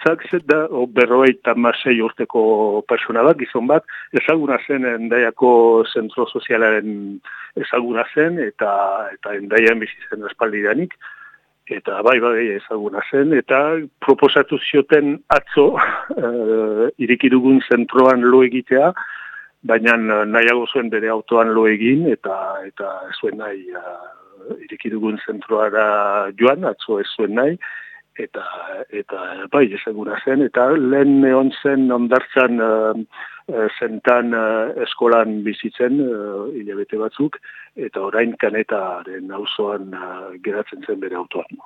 Isaacs da 56 urteko persona bat, gizon bat, ezaguna zen Hendaiako zentro sozialaren ezaguna zen, eta Hendaian bizi zen espaldidanik, eta bai ezaguna zen, eta proposatu zioten atzo ireki dugun zentroan lo egitea, baina nahiago zuen bere autoan lo egin, eta ez zuen nahi ireki dugun zentroara joan, atzo ez zuen nahi, eta bai ezaguna zen, eta lehen egon zen ondartzan zentan eskolan bizitzen hilabete batzuk, eta orain Kanetaren auzoan geratzen zen bere autoan.